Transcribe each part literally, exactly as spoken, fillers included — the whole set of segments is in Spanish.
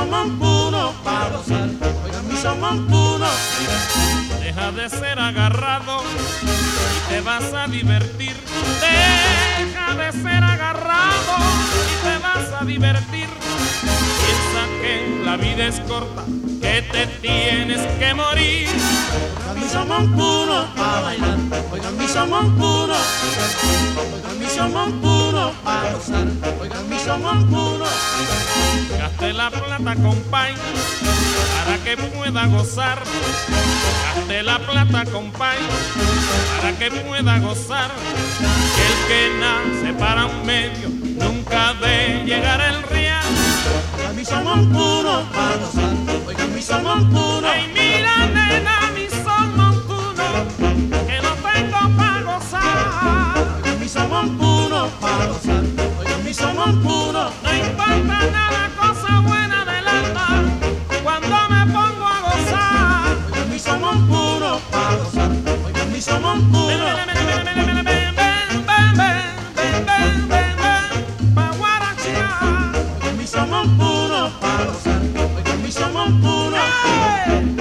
somos puros para gozar, oigan, mis somos puros. Deja de ser agarrado y te vas a divertir. Deja de ser agarrado y te vas a divertir. Piensa que la vida es corta, que te tienes que morir. Oigan, mis somos puros para bailar, oigan, mis somos puros. Oigan, mis somos puros para gozar, oigan, mis somos puros. Gaste la plata, compay, para que pueda gozar. Gaste la plata, compay, para que pueda gozar. Que el que nace para un medio nunca de llegar el real. Oigan, mis somos puros para gozar, oigan, mis somos puros. Ay, mira, nena, mis somos puros, que no tengo para gozar. Oigan, mis somos puros para gozar, oigan, mis somos puros. No importa nada, cosa buena del alma, cuando me pongo a gozar. Oigan, mis somos puros para gozar, oigan, mis somos puros. Ven, ven, ven, ven, ven, ven, ven, ven, ven, ven, ven, ven, ven, pa' guarachear. Oigan, mis somos puros para gozar, oigan, mis somos puros. ¡Hey!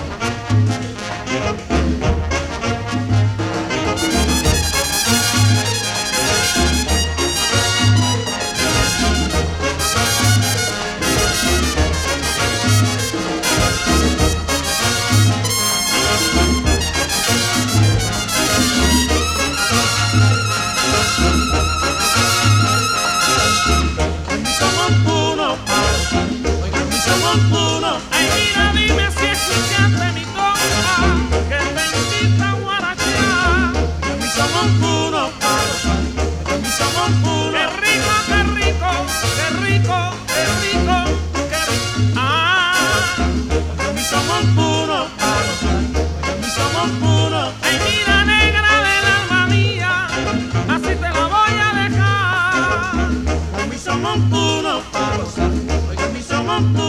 Oigan, mis somos puros para gozar, oigan, mis somos puros. Ay, mira, dime si escuchaste mi toca, que te invita a guarachear. Oigan, mis somos puros para gozar, oigan, mis somos Qué puros. rico, qué rico, qué rico, qué rico, qué rico. Ah, Oigan, mis somos puros para gozar, oigan, mis somos puros. ay, mira, negra del alma mía, así te la voy a dejar. Oigan, mis somos puros para gozar, oigan, mis somos puros.